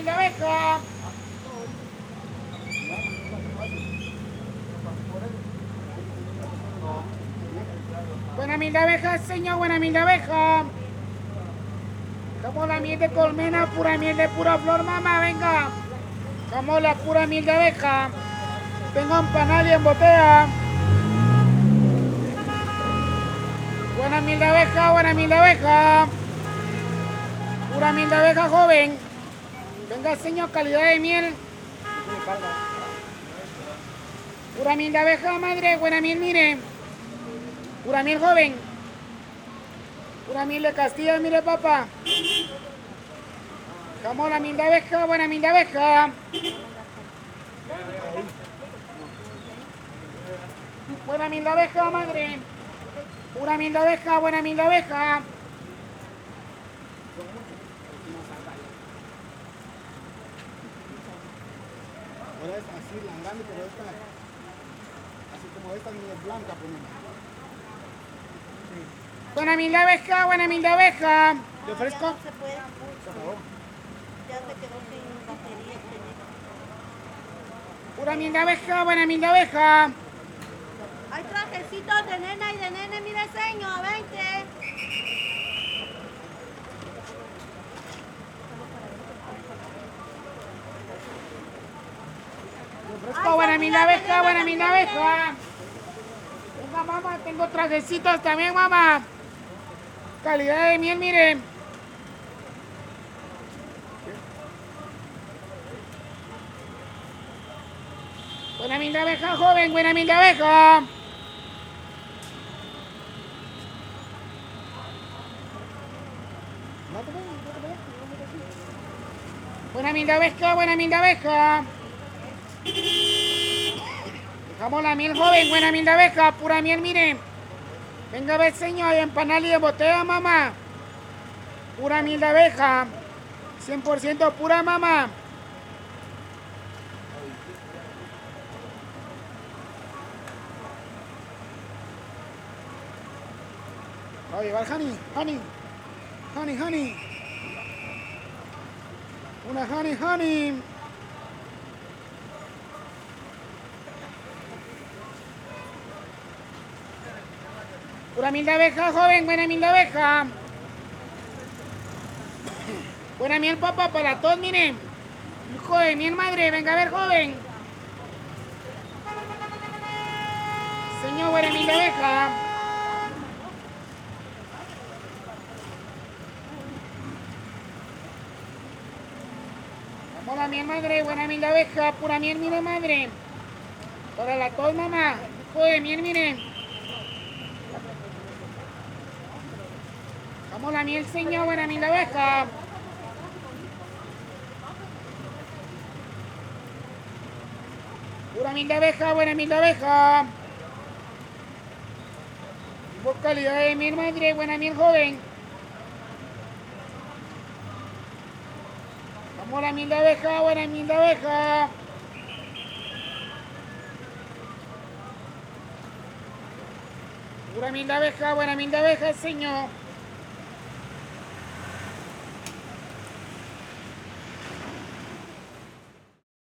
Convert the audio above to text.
de abeja. Buena miel de abeja, señor, buena miel de abeja. Como la miel de colmena, pura miel de pura flor, mamá, venga. Como la pura miel de abeja. Tengo empanada y en botella. Buena miel de abeja, buena miel de abeja. Pura miel de abeja, joven. Venga, señor, calidad de miel. Pura miel de abeja, madre, buena miel, mire. Pura miel, joven. Pura miel de Castilla, mire, papá. Como la miel de abeja, buena miel de abeja. Buena miel de abeja, madre. Pura miel de abeja, buena miel de abeja. Ahora es así, la grande, pero esta, así como esta ni es blanca, ponemos. Buena miel de abeja, buena miel de abeja. ¿Le ofrezco? Ya no se puede mucho. Ya se quedó sin batería. Pura miel de abeja, buena miel de abeja. Hay trajecitos de nena y de nene, mire señor, 20. Ofrezco buena miel de abeja, buena miel de abeja. Venga, mamá, tengo trajecitos también, mamá. Calidad de miel, miren. Buena miel de abeja, joven, buena miel de abeja. Buena miel de abeja, buena miel de abeja. Dejamos la miel, joven, buena miel de abeja, pura miel, miren. Venga a ver, señor, empanada y de botella, mamá. Pura miel de abeja. 100% pura, mamá. Va a llevar honey. Una honey. Pura miel de abeja, joven, buena miel de abeja. Buena miel, papá, para todos, miren. Hijo de miel, madre, venga a ver, joven. Señor, buena miel de abeja. Vamos la miel, madre, buena miel de abeja, pura miel, mire, madre. Para la tos, mamá. Hijo de miel, miren. Vamos la miel, señor, buena miel de abeja. Pura miel de abeja, buena miel de abeja. Por calidad de miel, madre, buena miel, joven. Vamos la miel de abeja, buena miel de abeja. Pura miel de abeja, buena miel de abeja, señor.